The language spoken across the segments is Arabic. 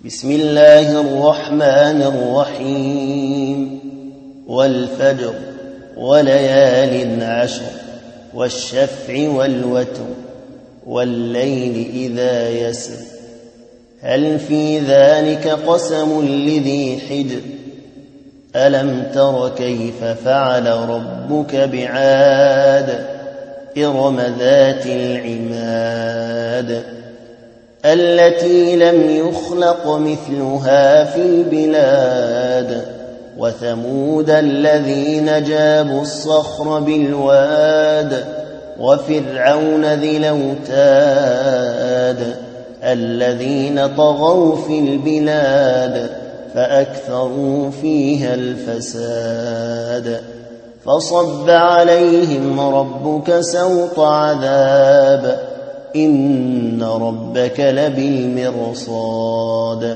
بسم الله الرحمن الرحيم والفجر وليال عشر والشفع والوتر والليل إذا يسر هل في ذلك قسم لذي حجر ألم تر كيف فعل ربك بعاد إرم ذات العماد التي لم يخلق مثلها في البلاد وثمود الذين جابوا الصخر بالواد وفرعون ذي الأوتاد الذين طغوا في البلاد فأكثروا فيها الفساد فصب عليهم ربك سوط عذاب إن ربك لبالمرصاد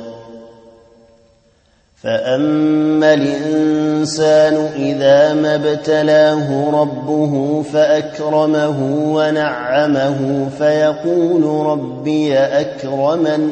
فأما الإنسان إذا ما ابتلاه ربه فأكرمه ونعمه فيقول ربي أكرمن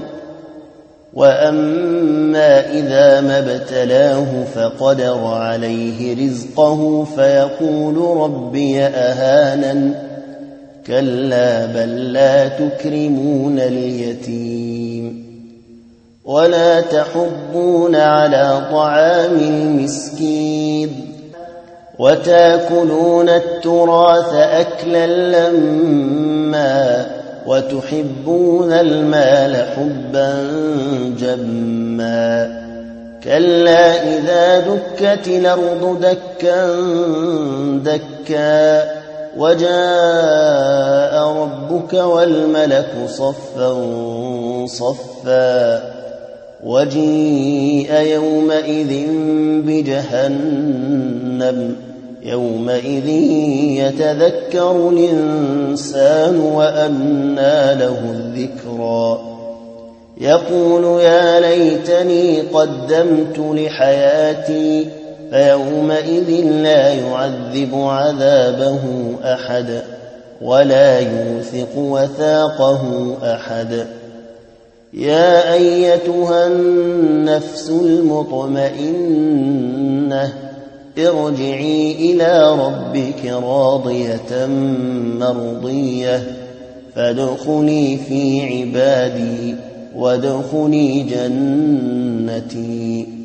وأما إذا ما ابتلاه فقدر عليه رزقه فيقول ربي أهانن كلا بل لا تكرمون اليتيم ولا تحضون على طعام المسكين وتاكلون التراث أكلا لما وتحبون المال حبا جما كلا إذا دكت الأرض دكا دكا وجاء ربك والملك صفا صفا وجيء يومئذ بجهنم يومئذ يتذكر الإنسان وأنى له الذكرى يقول يا ليتني قدمت لحياتي فيومئذ لا يعذب عذابه أحد ولا يوثق وثاقه أحد يا أيتها النفس المطمئنة ارجعي إلى ربك راضية مرضية فادخلي في عبادي وادخلي جنتي